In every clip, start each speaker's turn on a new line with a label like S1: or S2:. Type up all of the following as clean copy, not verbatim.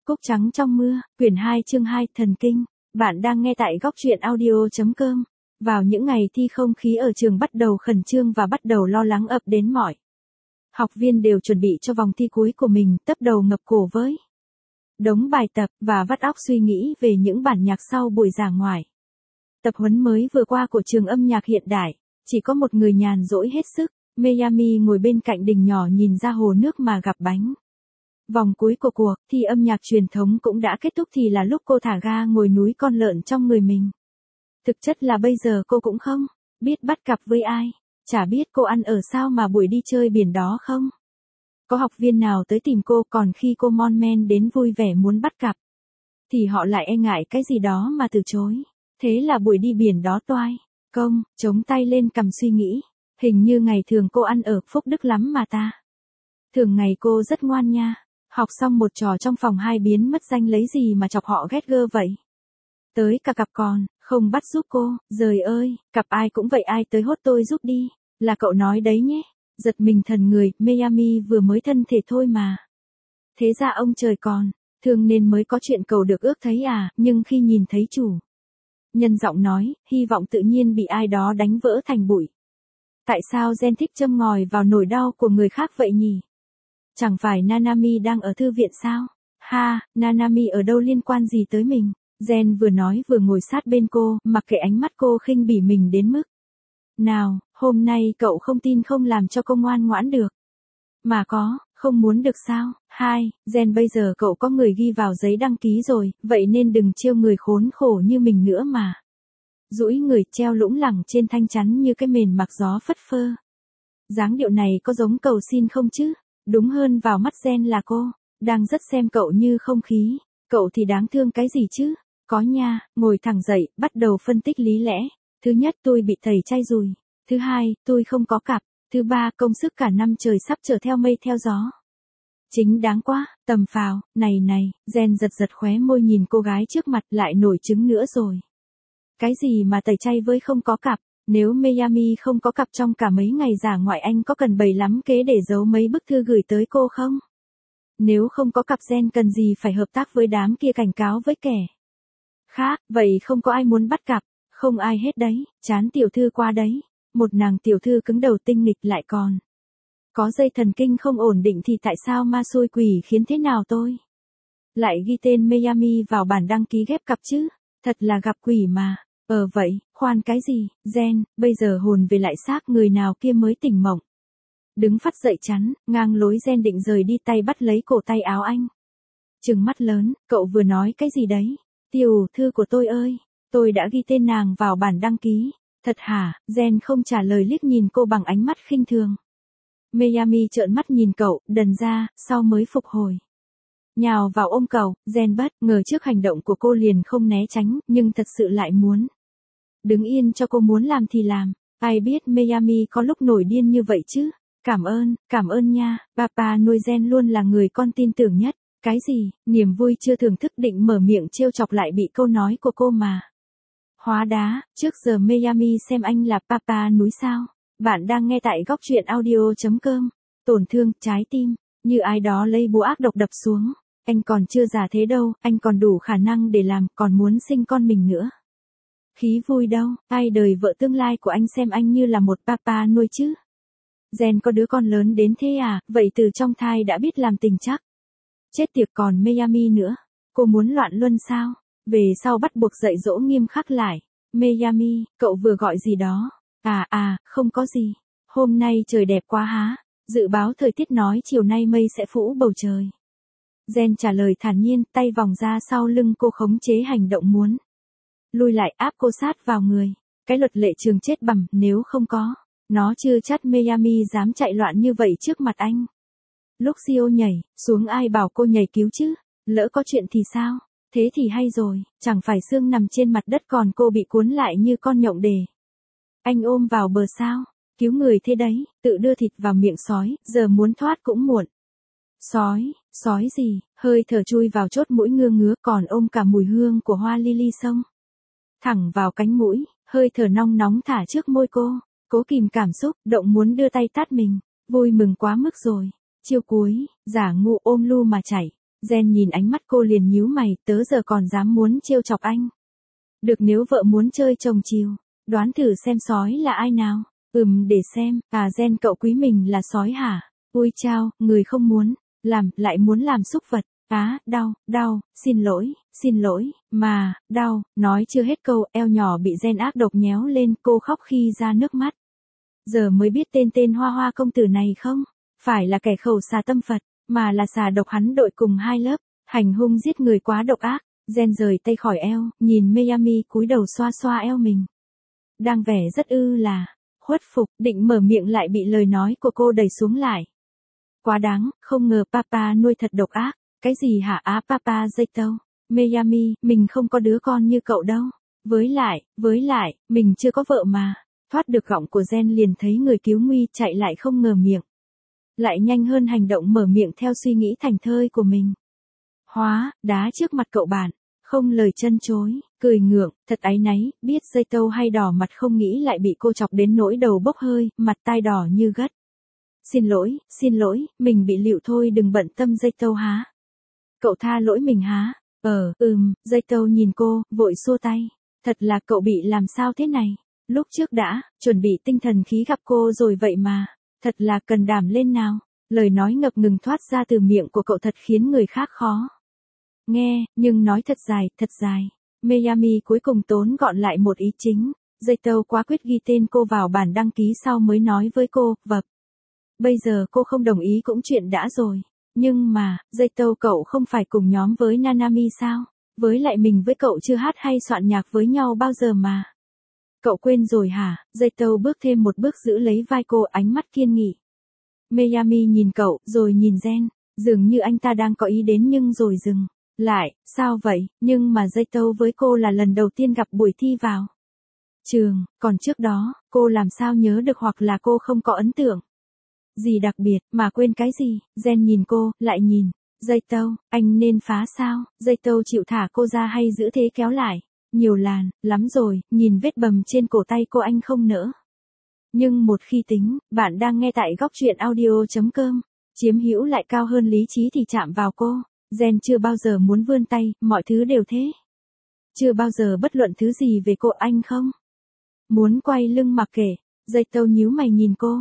S1: Cúc trắng trong mưa, quyển 2 chương 2 thần kinh. Bạn đang nghe tại góc truyện audio.com. Vào những ngày thi không khí ở trường bắt đầu khẩn trương và bắt đầu lo lắng ập đến mọi. Học viên đều chuẩn bị cho vòng thi cuối của mình, tấp đầu ngập cổ với đống bài tập và vắt óc suy nghĩ về những bản nhạc sau buổi giảng ngoài. Tập huấn mới vừa qua của trường âm nhạc hiện đại, chỉ có một người nhàn rỗi hết sức. Miami ngồi bên cạnh đình nhỏ nhìn ra hồ nước mà gặp bánh. Vòng cuối của cuộc thi âm nhạc truyền thống cũng đã kết thúc thì là lúc cô thả ga ngồi núi con lợn trong người mình. Thực chất là bây giờ cô cũng không biết bắt cặp với ai, chả biết cô ăn ở sao mà buổi đi chơi biển đó không. Có học viên nào tới tìm cô, còn khi cô mon men đến vui vẻ muốn bắt cặp, thì họ lại e ngại cái gì đó mà từ chối. Thế là buổi đi biển đó toai công, chống tay lên cầm suy nghĩ. Hình như ngày thường cô ăn ở phúc đức lắm mà ta. Thường ngày cô rất ngoan nha. Học xong một trò trong phòng 2 biến mất danh lấy gì mà chọc họ ghét gơ vậy. Tới cả cặp còn, không bắt giúp cô, giời ơi, cặp ai cũng vậy, ai tới hốt tôi giúp đi, là cậu nói đấy nhé. Giật mình thần người, Miami vừa mới thân thể thôi mà. Thế ra ông trời còn, thương nên mới có chuyện cầu được ước thấy à, nhưng khi nhìn thấy chủ nhân giọng nói, hy vọng tự nhiên bị ai đó đánh vỡ thành bụi. Tại sao Gen thích châm ngòi vào nỗi đau của người khác vậy nhỉ? Chẳng phải Nanami đang ở thư viện sao? Ha, Nanami ở đâu liên quan gì tới mình? Gen vừa nói vừa ngồi sát bên cô, mặc kệ ánh mắt cô khinh bỉ mình đến mức nào, hôm nay cậu không tin không làm cho cô ngoan ngoãn được. Mà có, không muốn được sao? Hai, Gen bây giờ cậu có người ghi vào giấy đăng ký rồi, vậy nên đừng trêu người khốn khổ như mình nữa mà. Duỗi người treo lủng lẳng trên thanh chắn như cái mền mặc gió phất phơ. Dáng điệu này có giống cầu xin không chứ? Đúng hơn vào mắt Gen là cô đang rất xem cậu như không khí. Cậu thì đáng thương cái gì chứ? Có nha, ngồi thẳng dậy, bắt đầu phân tích lý lẽ. Thứ nhất, tôi bị tẩy chay rồi. Thứ hai, tôi không có cặp. Thứ ba, công sức cả năm trời sắp trở theo mây theo gió. Chính đáng quá, tầm phào, này, Gen giật giật khóe môi nhìn cô gái trước mặt, lại nổi trứng nữa rồi. Cái gì mà tẩy chay với không có cặp? Nếu Miami không có cặp trong cả mấy ngày dã ngoại, anh có cần bày lắm kế để giấu mấy bức thư gửi tới cô không? Nếu không có cặp, Gen cần gì phải hợp tác với đám kia cảnh cáo với kẻ khác, vậy không có ai muốn bắt cặp, không ai hết đấy, chán tiểu thư qua đấy. Một nàng tiểu thư cứng đầu tinh nghịch lại còn có dây thần kinh không ổn định thì tại sao ma xui quỷ khiến thế nào tôi lại ghi tên Miami vào bản đăng ký ghép cặp chứ? Thật là gặp quỷ mà. Vậy, khoan cái gì, Gen, bây giờ hồn về lại xác người nào kia mới tỉnh mộng. Đứng phắt dậy chắn, ngang lối Gen định rời đi, tay bắt lấy cổ tay áo anh. Trừng mắt lớn, cậu vừa nói cái gì đấy? Tiểu thư của tôi ơi, tôi đã ghi tên nàng vào bản đăng ký. Thật hả? Gen không trả lời, liếc nhìn cô bằng ánh mắt khinh thường. Miami trợn mắt nhìn cậu, đần ra, sau mới phục hồi. Nhào vào ôm cậu, Gen bất ngờ trước hành động của cô liền không né tránh, nhưng thật sự lại muốn đứng yên cho cô muốn làm thì làm. Ai biết Miami có lúc nổi điên như vậy chứ? Cảm ơn nha, papa nuôi Gen luôn là người con tin tưởng nhất. Cái gì, niềm vui chưa thưởng thức định mở miệng trêu chọc lại bị câu nói của cô mà hóa đá. Trước giờ Miami xem anh là papa núi sao? Bạn đang nghe tại góc truyện audio.com. Tổn thương trái tim, như ai đó lấy búa ác độc đập xuống. Anh còn chưa già thế đâu, anh còn đủ khả năng để làm, còn muốn sinh con mình nữa. Khí vui đâu, ai đời vợ tương lai của anh xem anh như là một papa nuôi chứ. Gen có đứa con lớn đến thế à, vậy từ trong thai đã biết làm tình chắc. Chết tiệt, còn Miami nữa. Cô muốn loạn luân sao? Về sau bắt buộc dạy dỗ nghiêm khắc lại. Miami, cậu vừa gọi gì đó? Không có gì. Hôm nay trời đẹp quá há. Dự báo thời tiết nói chiều nay mây sẽ phủ bầu trời. Gen trả lời thản nhiên, tay vòng ra sau lưng cô khống chế hành động muốn lui lại, áp cô sát vào người. Cái luật lệ trường chết bẩm, nếu không có nó chưa chắc Miami dám chạy loạn như vậy trước mặt anh. Lúc Sio nhảy xuống, ai bảo cô nhảy cứu chứ? Lỡ có chuyện thì sao? Thế thì hay rồi, chẳng phải xương nằm trên mặt đất còn cô bị cuốn lại như con nhộng để anh ôm vào bờ sao? Cứu người thế đấy, tự đưa thịt vào miệng sói, giờ muốn thoát cũng muộn. Sói gì? Hơi thở chui vào chốt mũi ngứa, còn ôm cả mùi hương của hoa lily xông thẳng vào cánh mũi, hơi thở nong nóng thả trước môi cô. Cố kìm cảm xúc, động muốn đưa tay tát mình. Vui mừng quá mức rồi. Chiêu cuối, giả ngu ôm lu mà chảy. Jen nhìn ánh mắt cô liền nhíu mày, tớ giờ còn dám muốn trêu chọc anh. Được, nếu vợ muốn chơi chồng chiều, đoán thử xem sói là ai nào. Để xem, Jen cậu quý mình là sói hả? Ôi chao, người không muốn làm, lại muốn làm súc vật. Đau, xin lỗi, mà, đau, nói chưa hết câu, eo nhỏ bị Jen ác độc nhéo lên, cô khóc khi ra nước mắt. Giờ mới biết tên Hoa Hoa công tử này không? Phải là kẻ khẩu xà tâm Phật, mà là xà độc hắn đội cùng hai lớp, hành hung giết người quá độc ác. Jen rời tay khỏi eo, nhìn Miami cúi đầu xoa xoa eo mình. Đang vẻ rất là khuất phục, định mở miệng lại bị lời nói của cô đẩy xuống lại. Quá đáng, không ngờ papa nuôi thật độc ác. Cái gì hả papa Zayto? Miami, mình không có đứa con như cậu đâu. Với lại, mình chưa có vợ mà. Thoát được gọng của Jen liền thấy người cứu nguy chạy lại không ngờ miệng. Lại nhanh hơn hành động mở miệng theo suy nghĩ thành thơi của mình. Đá trước mặt cậu bạn. Không lời chân chối, cười ngượng, thật áy náy, biết Zayto hay đỏ mặt không nghĩ lại bị cô chọc đến nỗi đầu bốc hơi, mặt tai đỏ như gất. Xin lỗi, mình bị lịu thôi, đừng bận tâm Zayto há. Cậu tha lỗi mình há? Zayto nhìn cô, vội xua tay. Thật là cậu bị làm sao thế này? Lúc trước đã chuẩn bị tinh thần khí gặp cô rồi vậy mà. Thật là cần đảm lên nào. Lời nói ngập ngừng thoát ra từ miệng của cậu thật khiến người khác khó nghe, nhưng nói thật dài. Miami cuối cùng tốn gọn lại một ý chính. Zayto quá quyết ghi tên cô vào bản đăng ký sau mới nói với cô, bây giờ cô không đồng ý cũng chuyện đã rồi. Nhưng mà, Zayto cậu không phải cùng nhóm với Nanami sao? Với lại mình với cậu chưa hát hay soạn nhạc với nhau bao giờ mà. Cậu quên rồi hả? Zayto bước thêm một bước giữ lấy vai cô, ánh mắt kiên nghị. Miami nhìn cậu, rồi nhìn Jen. Dường như anh ta đang có ý đến nhưng rồi dừng lại. Sao vậy? Nhưng mà Zayto với cô là lần đầu tiên gặp buổi thi vào trường, còn trước đó, cô làm sao nhớ được, hoặc là cô không có ấn tượng gì đặc biệt, mà quên cái gì? Jen nhìn cô, lại nhìn. Zayto, anh nên phá sao? Zayto chịu thả cô ra hay giữ thế kéo lại? Nhiều lắm rồi, nhìn vết bầm trên cổ tay cô anh không nỡ. Nhưng một khi tính, bạn đang nghe tại góc truyện audio.com, chiếm hữu lại cao hơn lý trí thì chạm vào cô. Jen chưa bao giờ muốn vươn tay, mọi thứ đều thế. Chưa bao giờ bất luận thứ gì về cô, anh không muốn quay lưng mặc kệ. Zayto nhíu mày nhìn cô.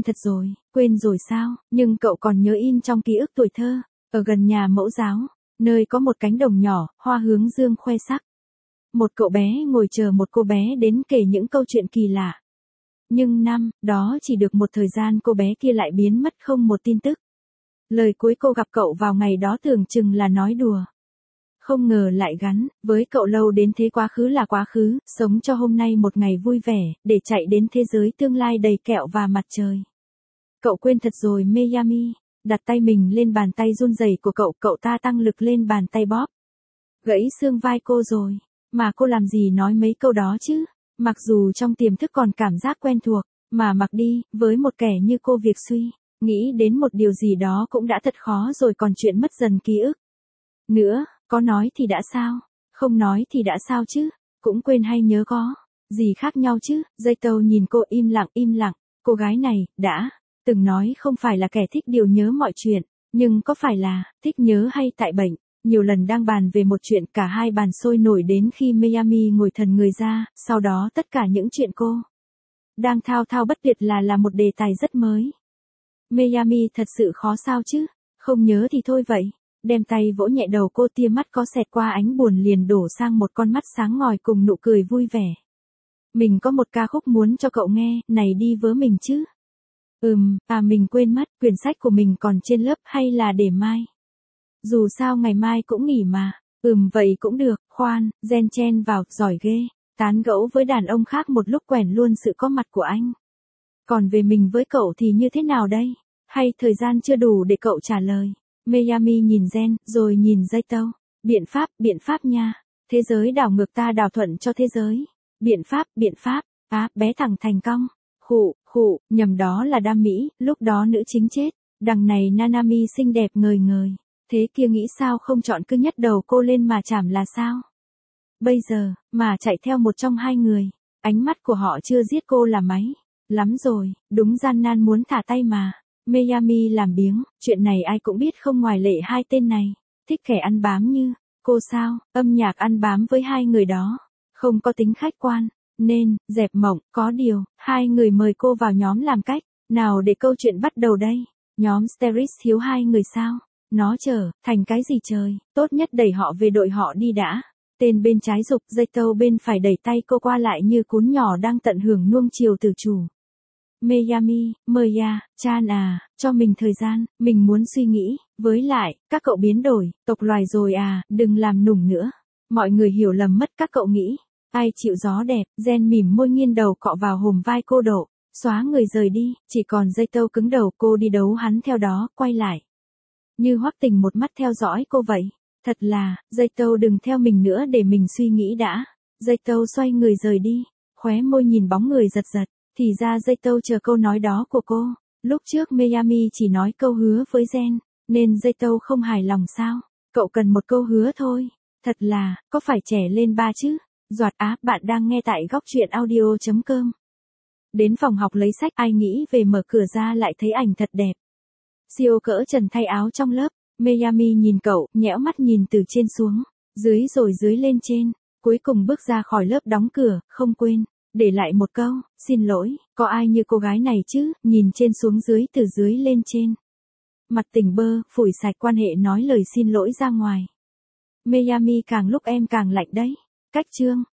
S1: Quên rồi sao? Nhưng cậu còn nhớ in trong ký ức tuổi thơ, ở gần nhà mẫu giáo, nơi có một cánh đồng nhỏ, hoa hướng dương khoe sắc. Một cậu bé ngồi chờ một cô bé đến kể những câu chuyện kỳ lạ. Nhưng năm đó chỉ được một thời gian cô bé kia lại biến mất không một tin tức. Lời cuối cô gặp cậu vào ngày đó tưởng chừng là nói đùa. Không ngờ lại gắn với cậu lâu đến thế. Quá khứ là quá khứ, sống cho hôm nay một ngày vui vẻ, để chạy đến thế giới tương lai đầy kẹo và mặt trời. Cậu quên thật rồi Miami. Đặt tay mình lên bàn tay run rẩy của cậu ta tăng lực lên bàn tay bóp. Gãy xương vai cô rồi. Mà cô làm gì nói mấy câu đó chứ? Mặc dù trong tiềm thức còn cảm giác quen thuộc, mà mặc đi, với một kẻ như cô việc suy nghĩ đến một điều gì đó cũng đã thật khó rồi, còn chuyện mất dần ký ức nữa. Có nói thì đã sao? Không nói thì đã sao chứ? Cũng quên hay nhớ có gì khác nhau chứ? Zayto nhìn cô im lặng. Cô gái này đã từng nói không phải là kẻ thích điều nhớ mọi chuyện, nhưng có phải là thích nhớ hay tại bệnh? Nhiều lần đang bàn về một chuyện, cả hai bàn sôi nổi đến khi Miami ngồi thần người ra. Sau đó tất cả những chuyện cô đang thao bất tuyệt là một đề tài rất mới. Miami thật sự khó sao chứ? Không nhớ thì thôi vậy. Đem tay vỗ nhẹ đầu cô, tia mắt có xẹt qua ánh buồn liền đổ sang một con mắt sáng ngời cùng nụ cười vui vẻ. Mình có một ca khúc muốn cho cậu nghe, này đi với mình chứ? Mình quên mất, quyển sách của mình còn trên lớp hay là để mai? Dù sao ngày mai cũng nghỉ mà. Vậy cũng được. Khoan, Jen chen vào, giỏi ghê. Tán gẫu với đàn ông khác một lúc quèn luôn sự có mặt của anh. Còn về mình với cậu thì như thế nào đây? Hay thời gian chưa đủ để cậu trả lời? Miami nhìn Jen, rồi nhìn Zayto. Biện pháp nha. Thế giới đảo ngược, ta đảo thuận cho thế giới. Biện pháp. Bé thẳng thành cong. Khụ, nhầm, đó là Đam Mỹ, lúc đó nữ chính chết. Đằng này Nanami xinh đẹp ngời ngời. Thế kia nghĩ sao không chọn cứ nhấc đầu cô lên mà chảm là sao? Bây giờ, mà chạy theo một trong hai người. Ánh mắt của họ chưa giết cô là máy. Lắm rồi, đúng gian nan muốn thả tay mà. Miami làm biếng, chuyện này ai cũng biết không ngoài lệ hai tên này. thích kẻ ăn bám như cô sao, âm nhạc ăn bám với hai người đó, không có tính khách quan, nên, dẹp mộng, có điều, hai người mời cô vào nhóm làm cách, nào để câu chuyện bắt đầu đây, nhóm Steris thiếu hai người sao, nó trở, thành cái gì trời, tốt nhất đẩy họ về đội họ đi đã. Tên bên trái giục dây tâu bên phải đẩy tay cô qua lại như cún nhỏ đang tận hưởng nuông chiều từ chủ. Miami, Maya, Chan à, cho mình thời gian, mình muốn suy nghĩ, với lại, các cậu biến đổi, tộc loài rồi à, đừng làm nùng nữa. Mọi người hiểu lầm mất các cậu nghĩ. Ai chịu gió đẹp, Gen mỉm môi nghiêng đầu cọ vào hồm vai cô Độ, xóa người rời đi, chỉ còn dây tâu cứng đầu cô đi đấu hắn theo đó, quay lại. Như Hoắc Tình một mắt theo dõi cô vậy. Thật là, dây tâu đừng theo mình nữa để mình suy nghĩ đã. Dây tâu xoay người rời đi, khóe môi nhìn bóng người giật giật. Thì ra dây tâu chờ câu nói đó của cô. Lúc trước Miami chỉ nói câu hứa với Gen, nên dây tâu không hài lòng sao? Cậu cần một câu hứa thôi. Thật là, có phải trẻ lên ba chứ? Doạt á, bạn đang nghe tại góc truyện audio.com. Đến phòng học lấy sách, ai nghĩ về mở cửa ra lại thấy ảnh thật đẹp. Siêu cỡ trần thay áo trong lớp, Miami nhìn cậu, nhẽo mắt nhìn từ trên xuống, dưới rồi dưới lên trên, cuối cùng bước ra khỏi lớp đóng cửa, không quên, để lại một câu, xin lỗi, có ai như cô gái này chứ, nhìn trên xuống dưới từ dưới lên trên. Mặt tỉnh bơ, phủi sạch quan hệ nói lời xin lỗi ra ngoài. Miami càng lúc em càng lạnh đấy. Cách chương.